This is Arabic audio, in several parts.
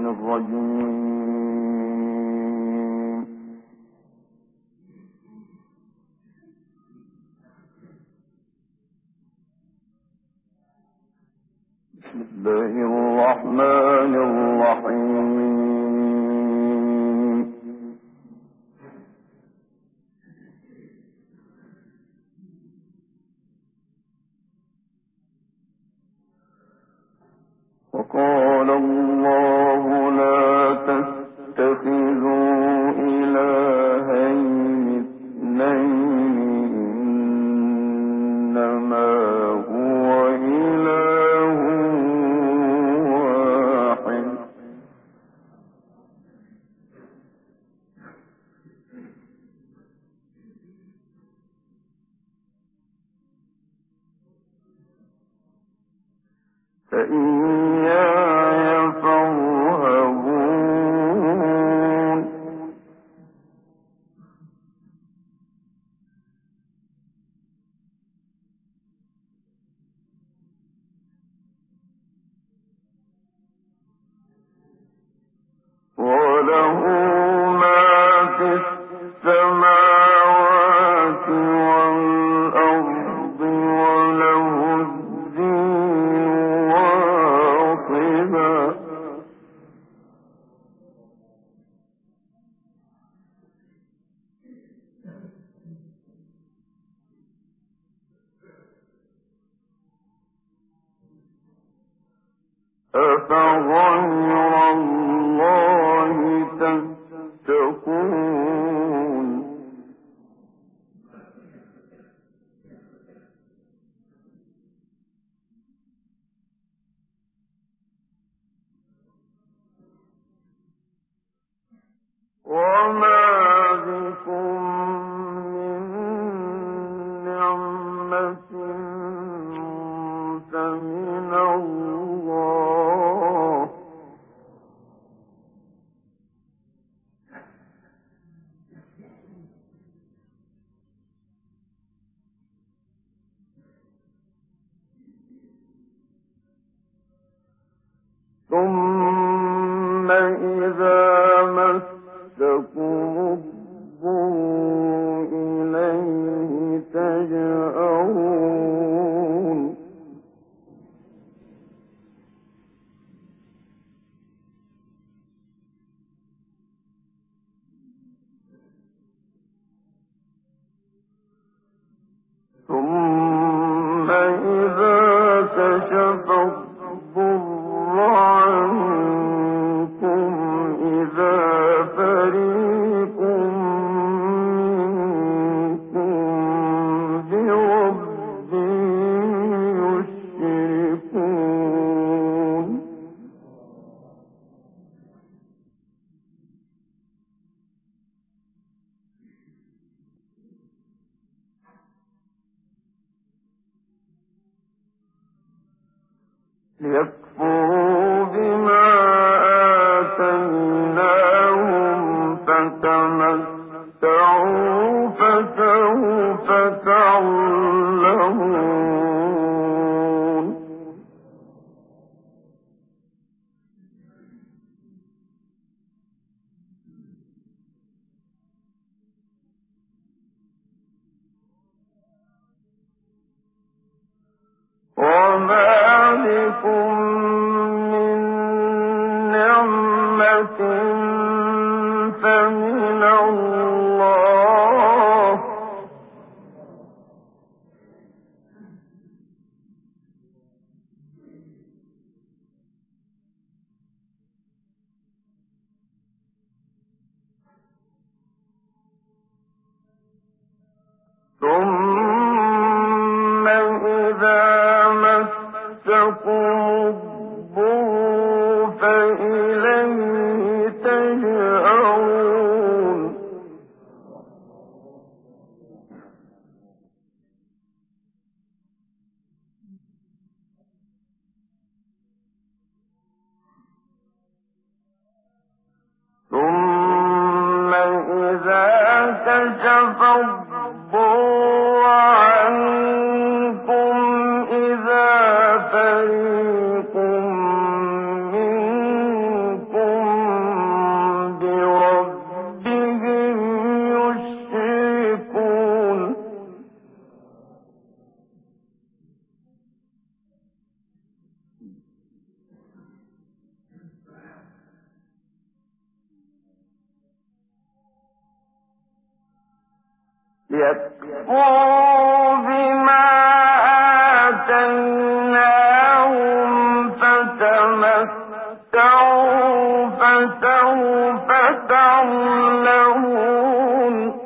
الرجيم. بسم الله الرحمن الرحيم. وقال الله لا تتخذوا إلهين اثنين إنما هو إله واحد فإياي فارهبون. وله ما في السماوات والأرض وله الدين واصبا. أفغير الله تتقون. وما بكم من نعمة فمن الله ثم إذا مسكم الضر إليه تجأرون. ثم إذا كشف الضر عنكم إذا فريق منكم بربهم يشركون. ليكفروا بما آتيناهم فتمتعوا فسوف تعلمون. وما بكم من نعمة فمن الله ثم إذا مسكم الضر فإليه تجأرون. ثم إذا كشف الضر عنكم إذا فريق منكم ليكفروا بما آتيناهم فتمتعوا فسوف تعلمون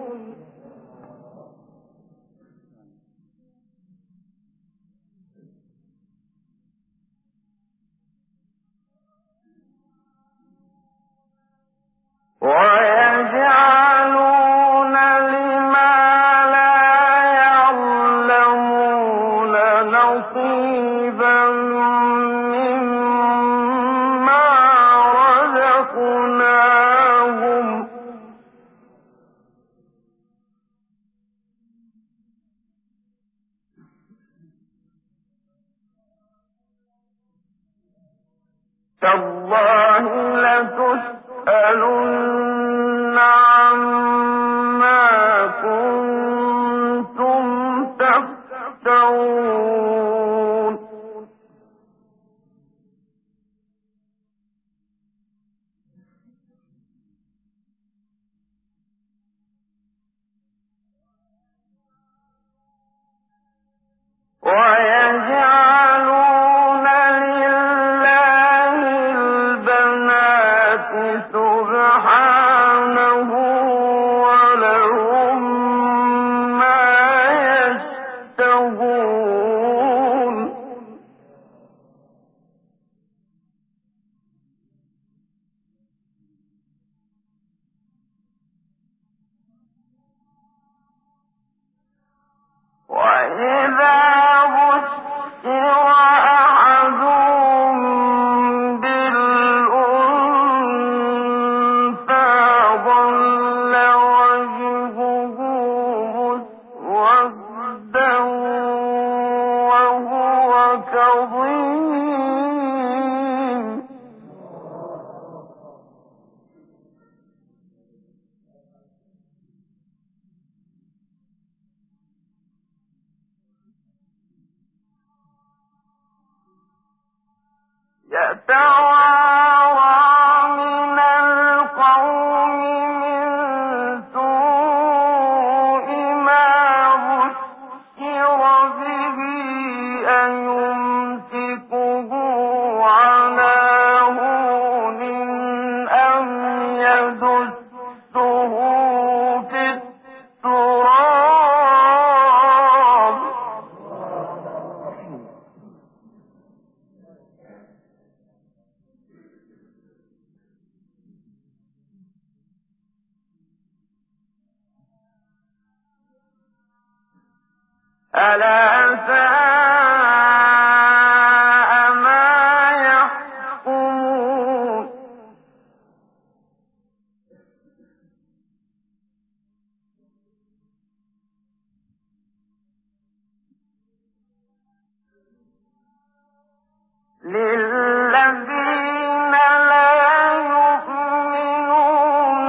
ويجعلون لما لا يعلمون نصيبا مما رزقناهم تالله لتسألن عما كنتم تفترون ويجعلون لله البنات سبحانه ولهم ما يشتهون وإذا بشر أحدهم بالأنثى ظل وجهه مسودا وهو كظيم يتوارى من القوم من سوء ما بشر به أيمسكه على هون أم يدسه في التراب ألا ساء ما يحكمون للذين لا يؤمنون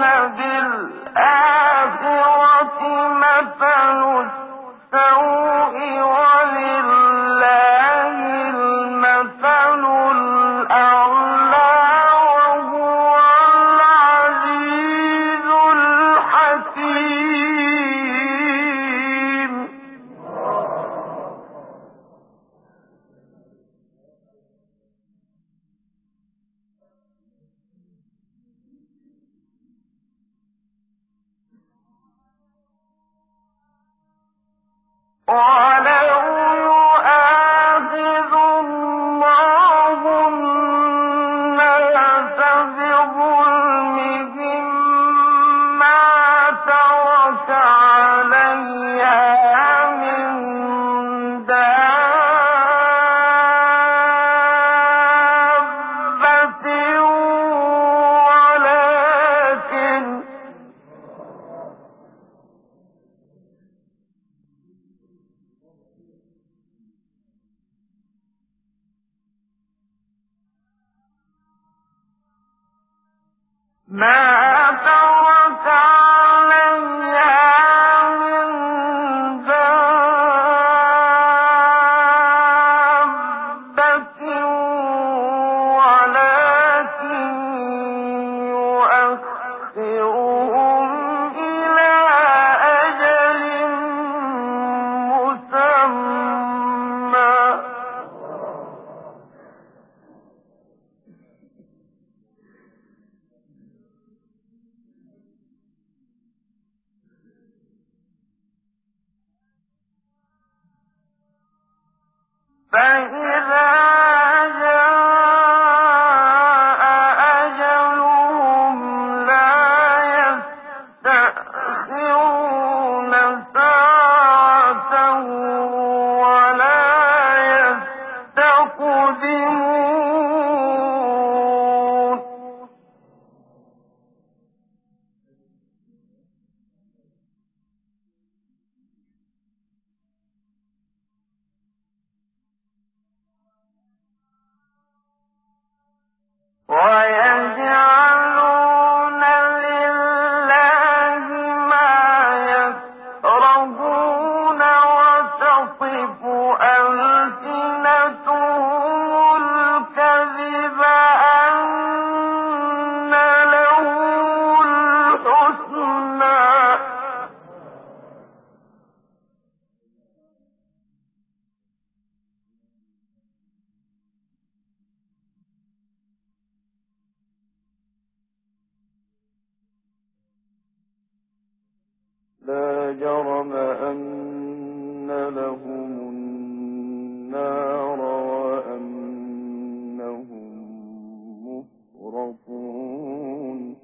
بالآخرة مثل السوء ولله المثل الأعلى وهو العزيز الحكيم ولو يؤاخذ الله الناس بظلمهم ما ترك عليها من دابة ولكن ما ترك عليها من دابة ولكن يؤخرهم إلى أجل لا جرم أن لهم النار وأنهم مفرطون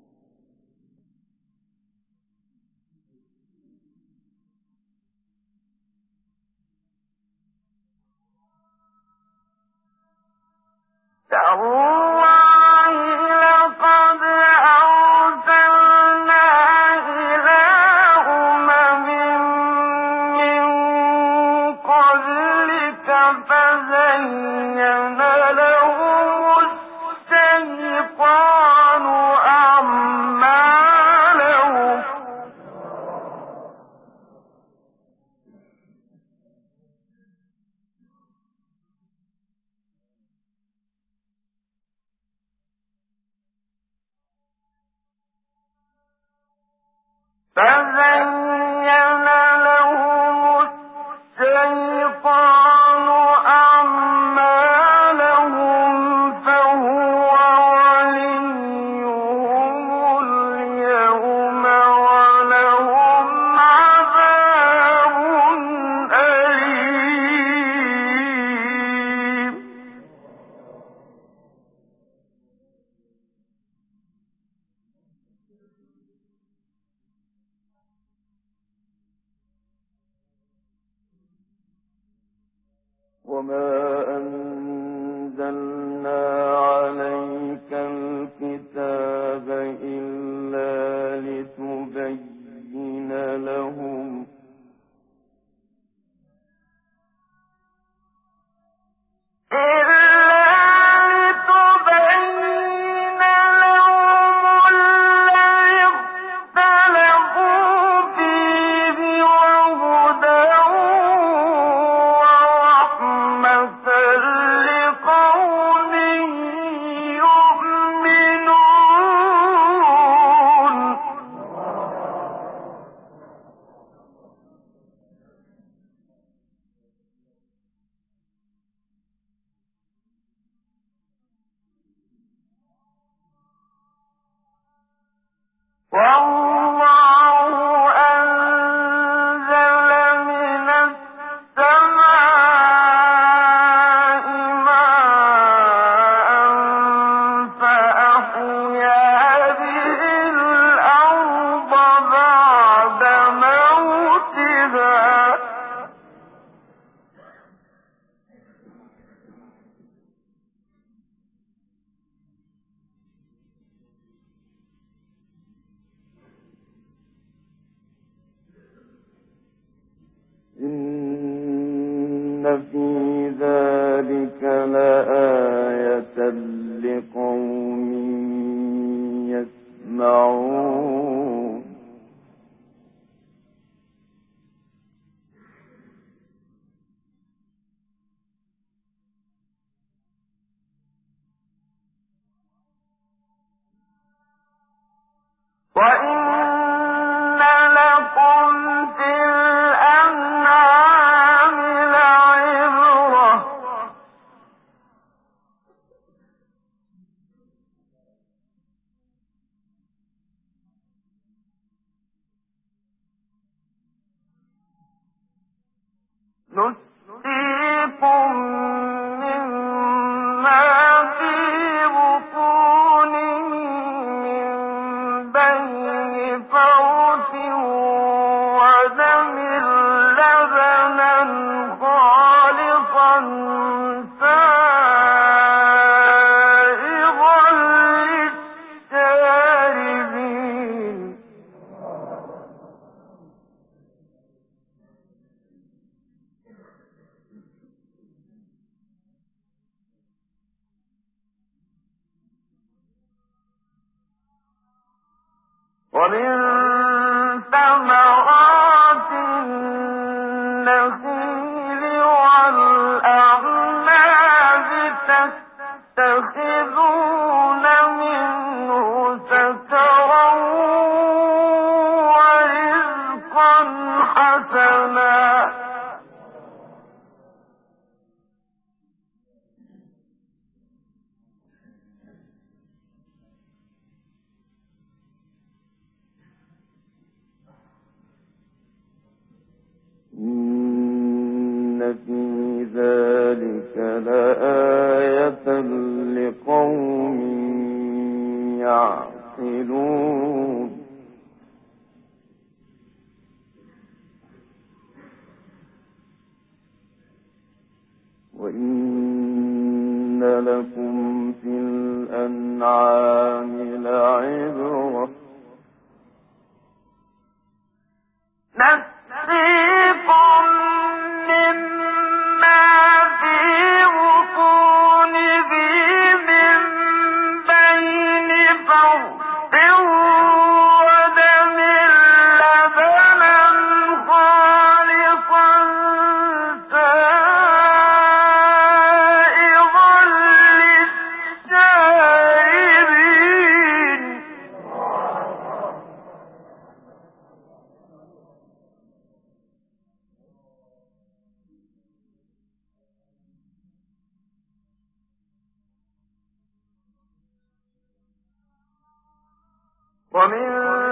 وما أنزلنا عليك الكتاب إلا لتبين لهم إن في ذلك لآية لقوم يسمعون وَإِنَّ لَكُمْ فِي الْأَنْعَامِ لَعِبْرَةً ۖ نُسْقِيكُم ومن ثمرات النخيل والأعناب تتخذون منه سكرا ورزقا حسنا إن في ذلك لآية لقوم يعقلون وإن لكم في الأنعام لعبرة نسقيكم مما في بطونه من بين فرث ودم لبنا خالصا سائغا للشاربين ومن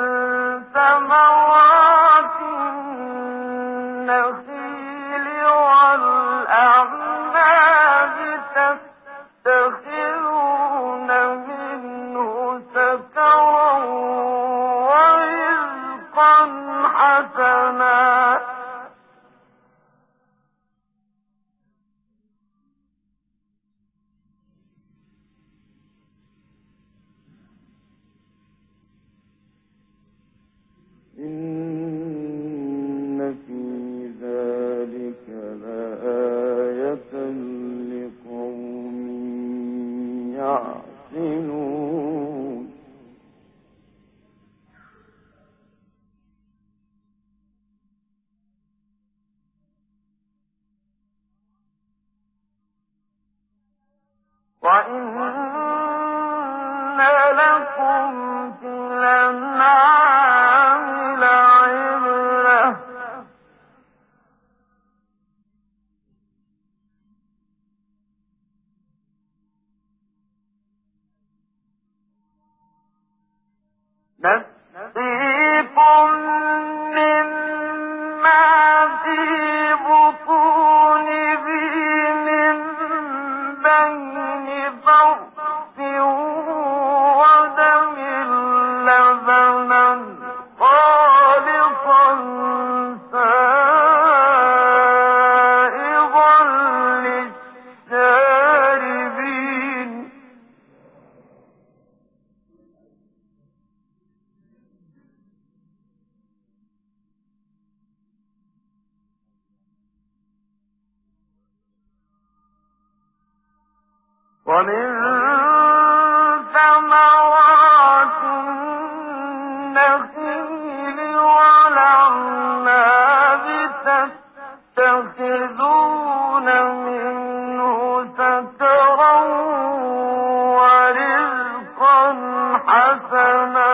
ثمرات النخيل والأعناب تتخذون منه سكرا ورزقا حسنا إن في ذلك لآية لقوم يعقلون وإن لكم في الأنعام لعبرة نسقيكم مما في بطونه من بين فرث ودم لبنا خالصا سائغا للشاربين ومن ثمرات النخيل والأعناب تتخذون منه سكرا ورزقا حسنا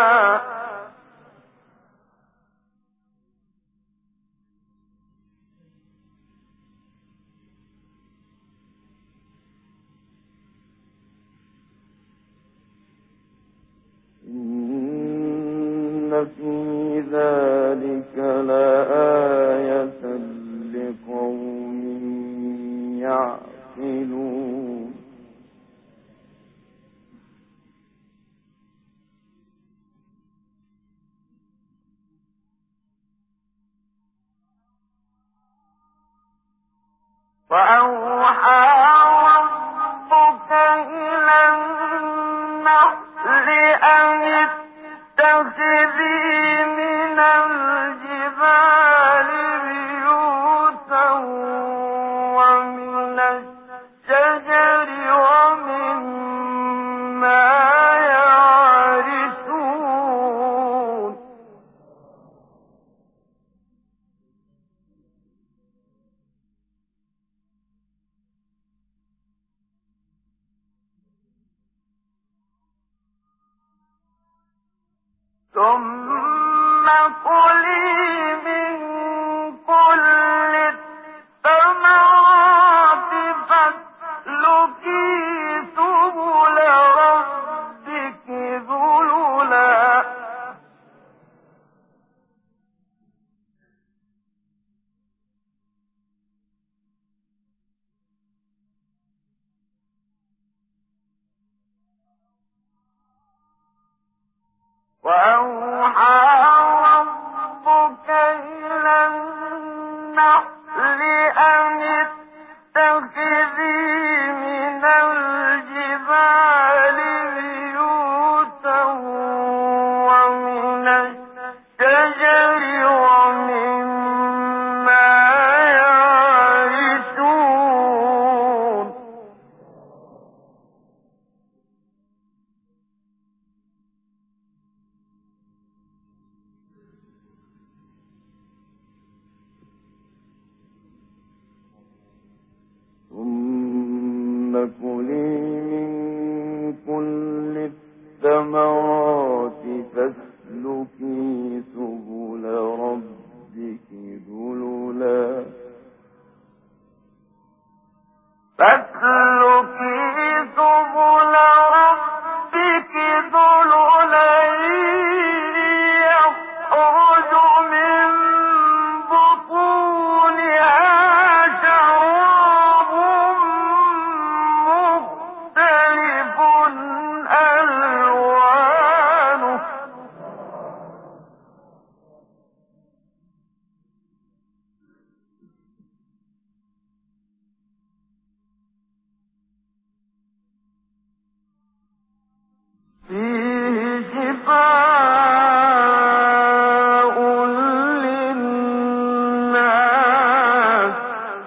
إن في ذلك لآية لقوم يعقلون وأوحى ربك إلى النحل أن اتخذي من الجبال بيوتا ومن الشجر ومما يعرشون ثم كلي من كل الثمرات فاسلكي سبل ربك ذللا وأوحى ربك إلى النحل أن اتخذي من الجبال بيوتا ومن الشجر ومما يعرشون ثم كلي من كل الثمرات فاسلكي سبل ربك ذللا يخرج من بطونها شراب مختلف ألوانه فيه شفاء للناس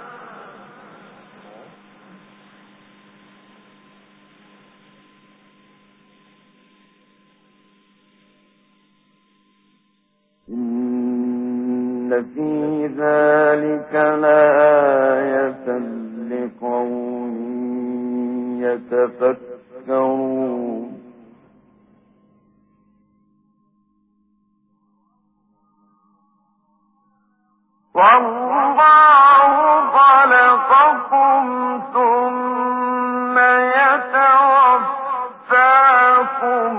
إن في ذلك لآية لقوم يتفكرون والله خلقكم ثم يتوفاكم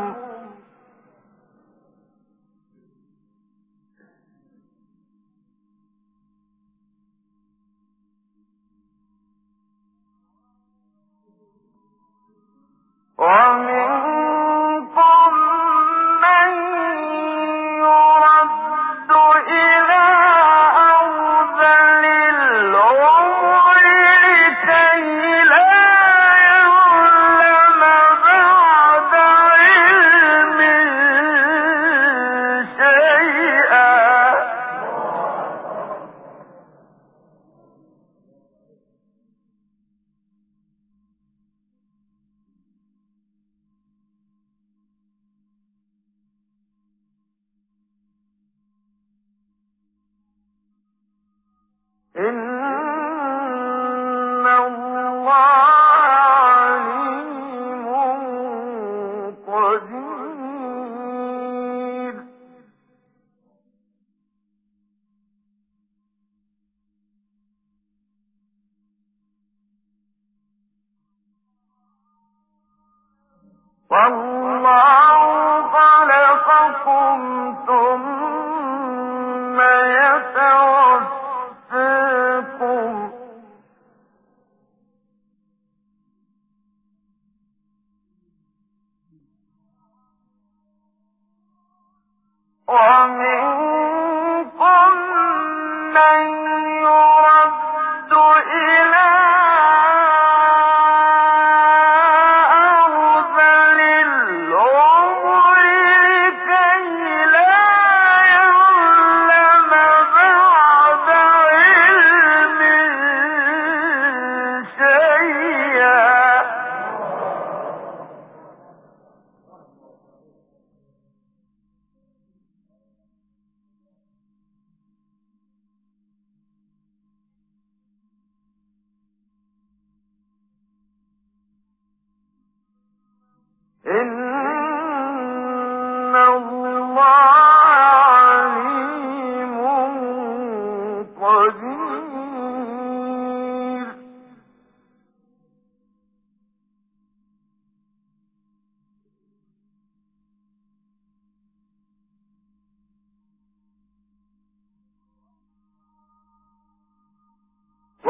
ومنكم من يرد إلى أرذل العمر لكي لا يعلم بعد علم شيئا إن الله عليم قدير والله خلقكم ثم يتوفاكم ومنكم من يرد إلى أرذل العمر لكي لا يعلم بعد علم شيئا إن الله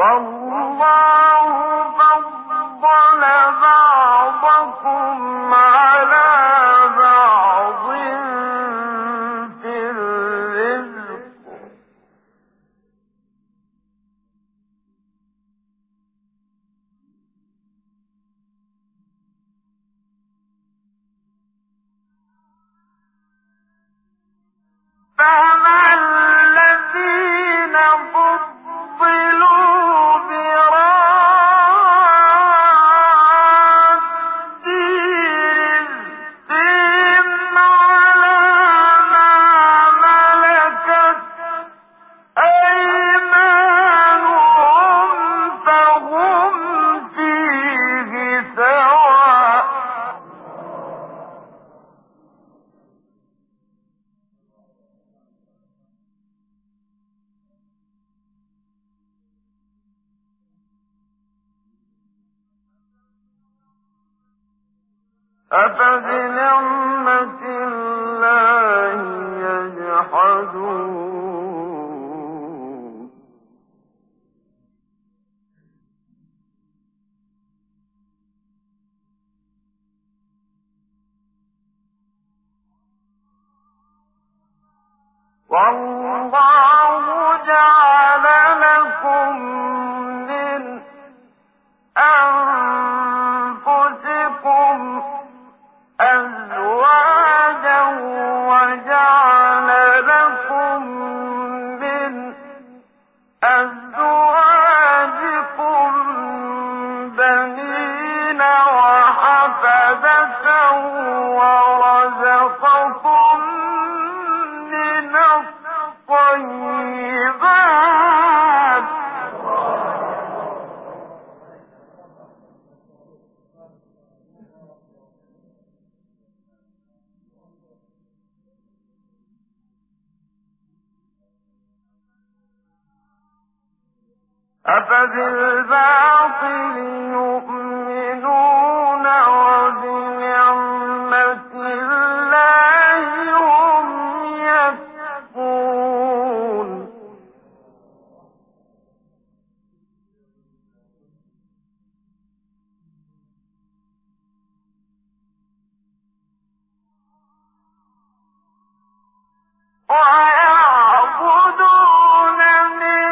والله فضل بعضكم على بعض في الرزق فما الذين فضلوا براد رزقهم على ما ملكت أيمانهم فهم فيه سواء أفبنعمة الله يجحدون والله جعل لكم من أنفسكم أزواجا وجعل لكم من أزواجكم بنين وحفدة ورزقكم من الطيبات أفبالباطل يؤمنون وبنعمة الله هم يكفرون ويعبدون من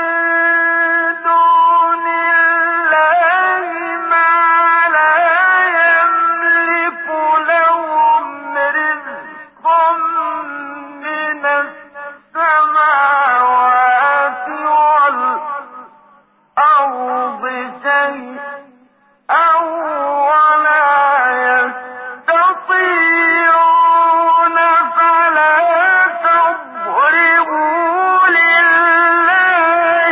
دون الله ما لا يملك لهم رزقا من السماوات والأرض شيئا ولا يستطيعون فلا تضربوا لله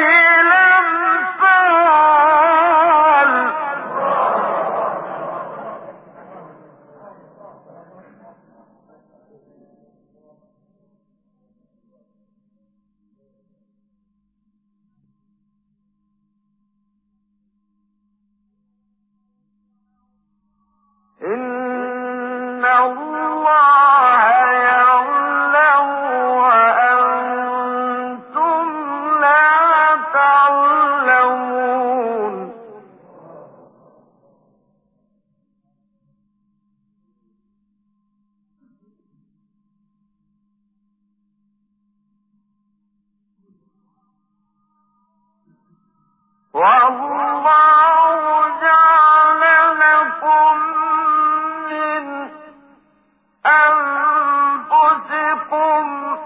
الأمثال إن الله يعلم وأنتم لا تعلمون والله جعل لكم من أنفسكم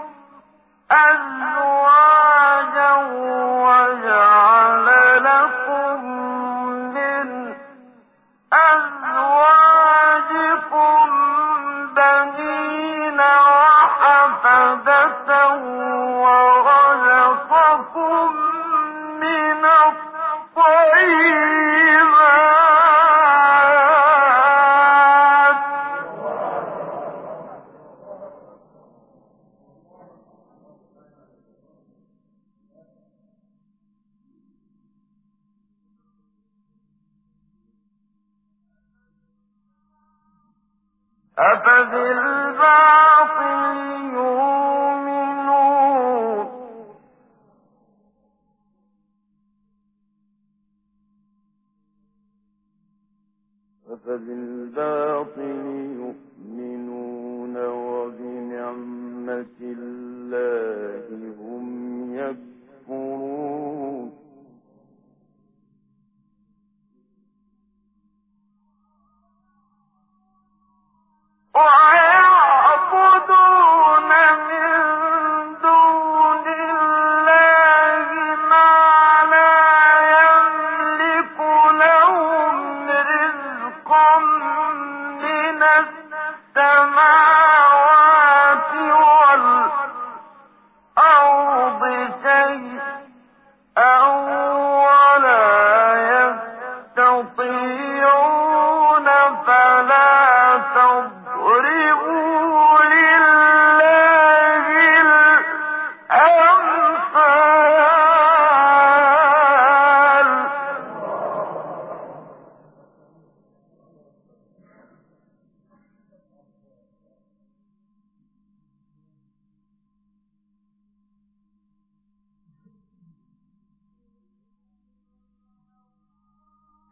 أزواجا وجعل لكم من أزواجكم بنين وحفدة ورزقكم من الطيبات أفبالباطل يؤمنون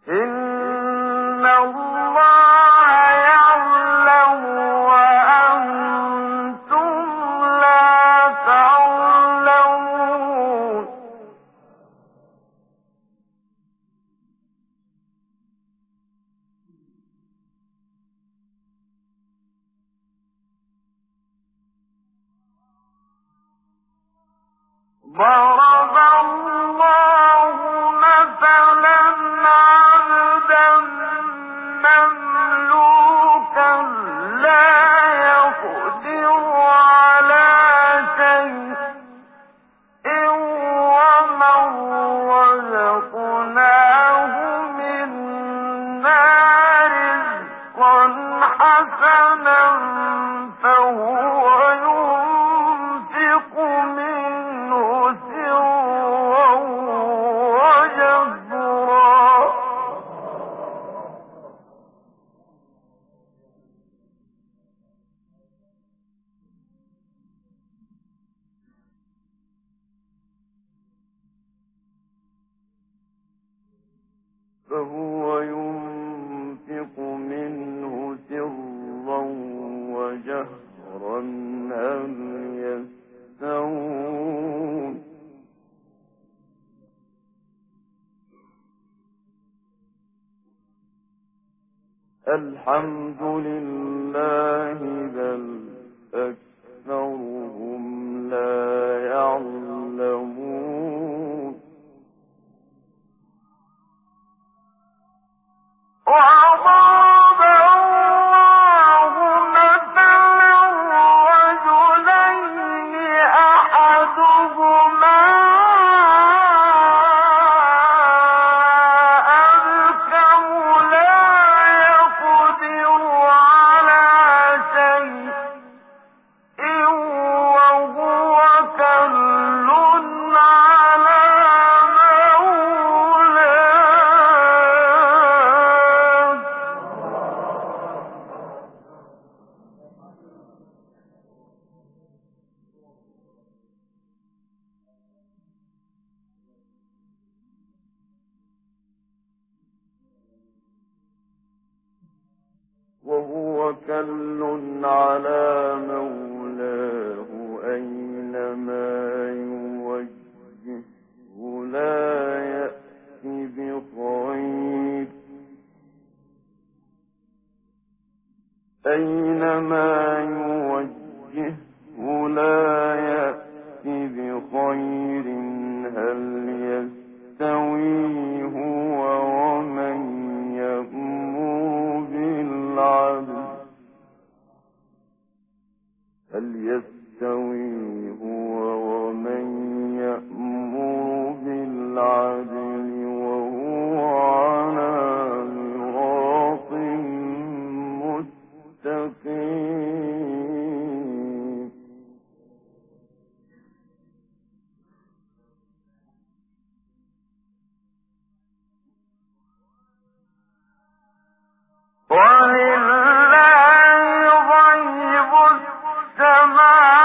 إن الله يعلم وأنتم لا تعلمون ضرب الله مثلا عبدا مملوكا لا يقدر على شيء ومن رزقناه منا رزقا حسنا فهو ينفق منه سرا وجهرا هل يستوون الحمد لله بل أكثرهم لا يعلمون وضرب الله مثلا رجلين أحدهما أبكم لا يقدر على شيء وهو كل على مولاه أينما يوجهه لا يأتي بخير أينما يوجهه لا يأتي بخير هل يستوي هو ومن يأمر بالعدل هل يستوي هو ومن يأمر بالعدل وهو على صراط مستقيم ولله غيب السماوات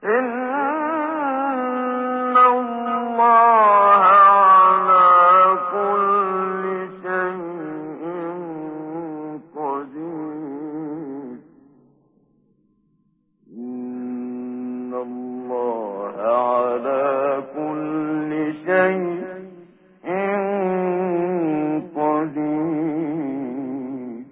إن الله على كل شيء قدير. إن الله على كل شيء قدير.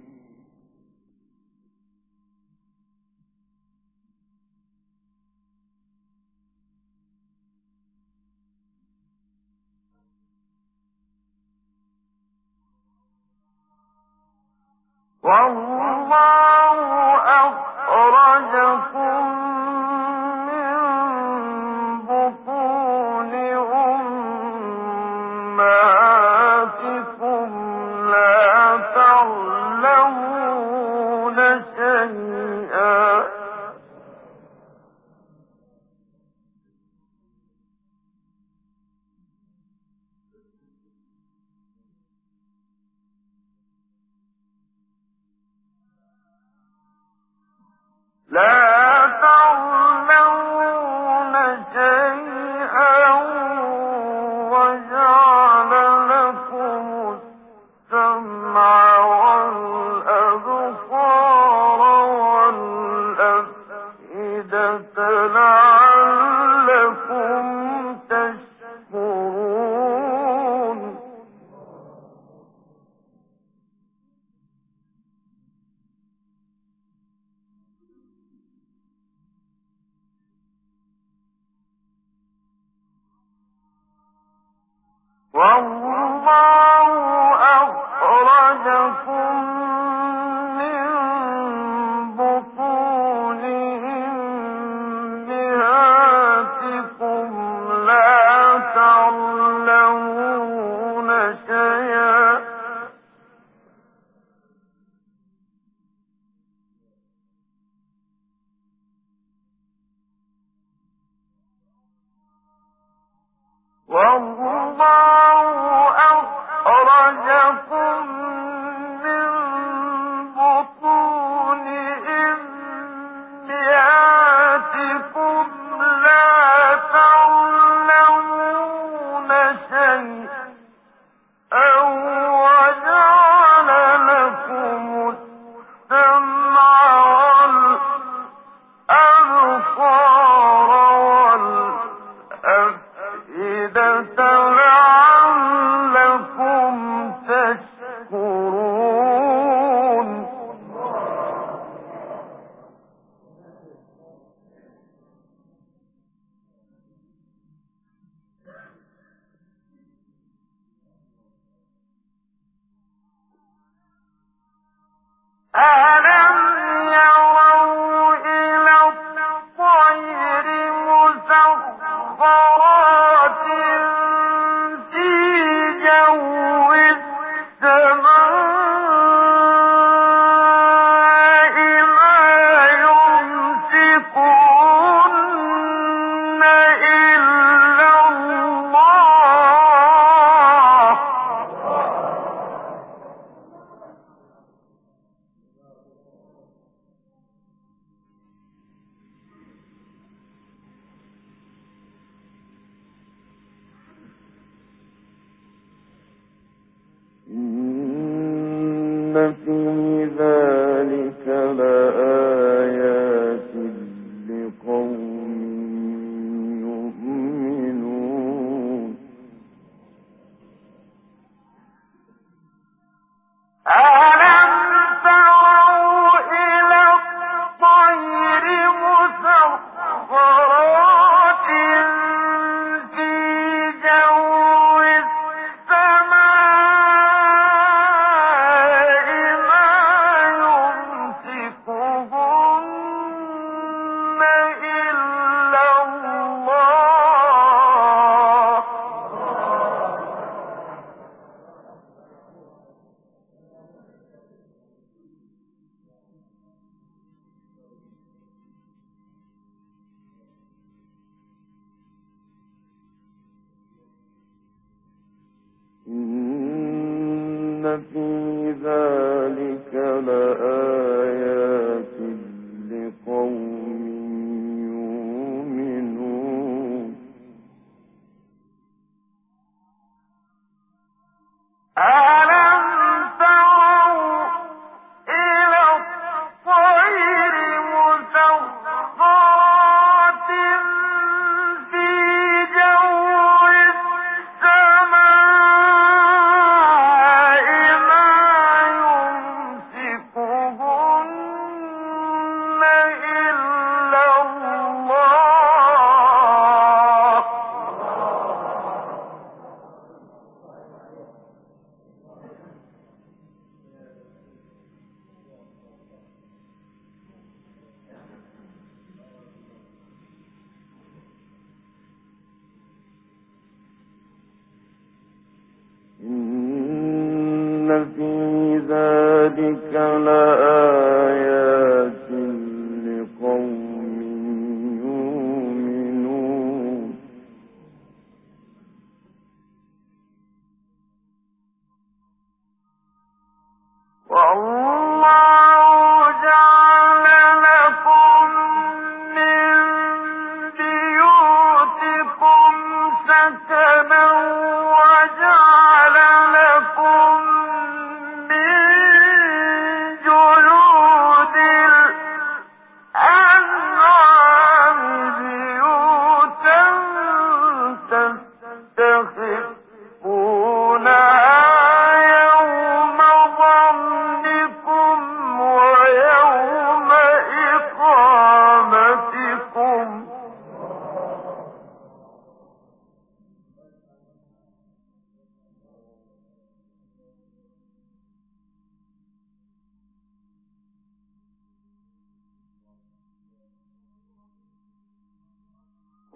والله أخرجكم من بطون أمهاتكم لا تعلمون شيئا وجعل لكم السمع والأبصار والأفئدة لعلكم تشكرون. والله أخرجكم من بطون أمهاتكم لا تعلمون شيئا والله أخرجكم من بطون أمهاتكم لا تعلمون شيئا وجعل لكم السمع والأبصار والأفئدة لعلكم تشكرون. ألم يروا إلى الطير مسخرات في جو السماء ما يمسكهن إلا الله. إن في ذلك لآيات لقوم يؤمنون. ألم تروا إلى الطير مسخرات في جو السماء ما يمسكهن إلا الله. إن في ذلك لآيات لقوم يؤمنون.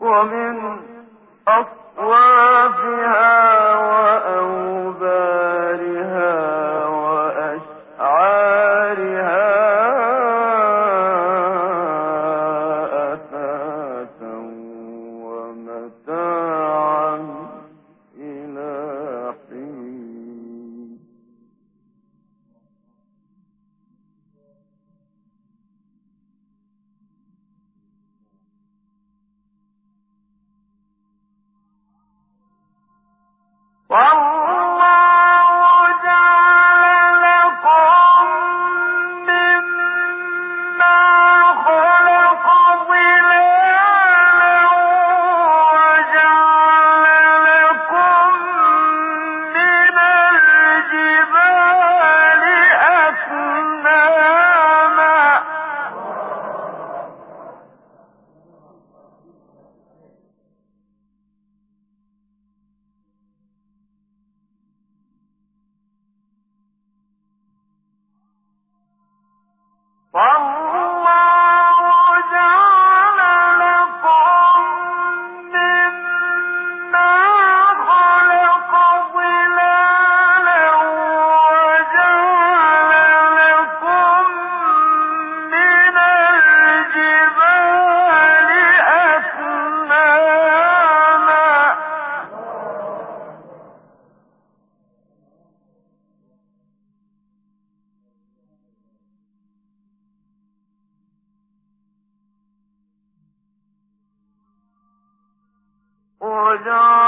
ومن أصوافها وأوبارها وأشعارها أثاثا ومتاعا إلى حين. والله جعل لكم مما خلق ظلالا وجعل لكم من الجبال أكنانا والله جعل لكم مما خلق ظلالا وجعل لكم من الجبال أكنانا وجعل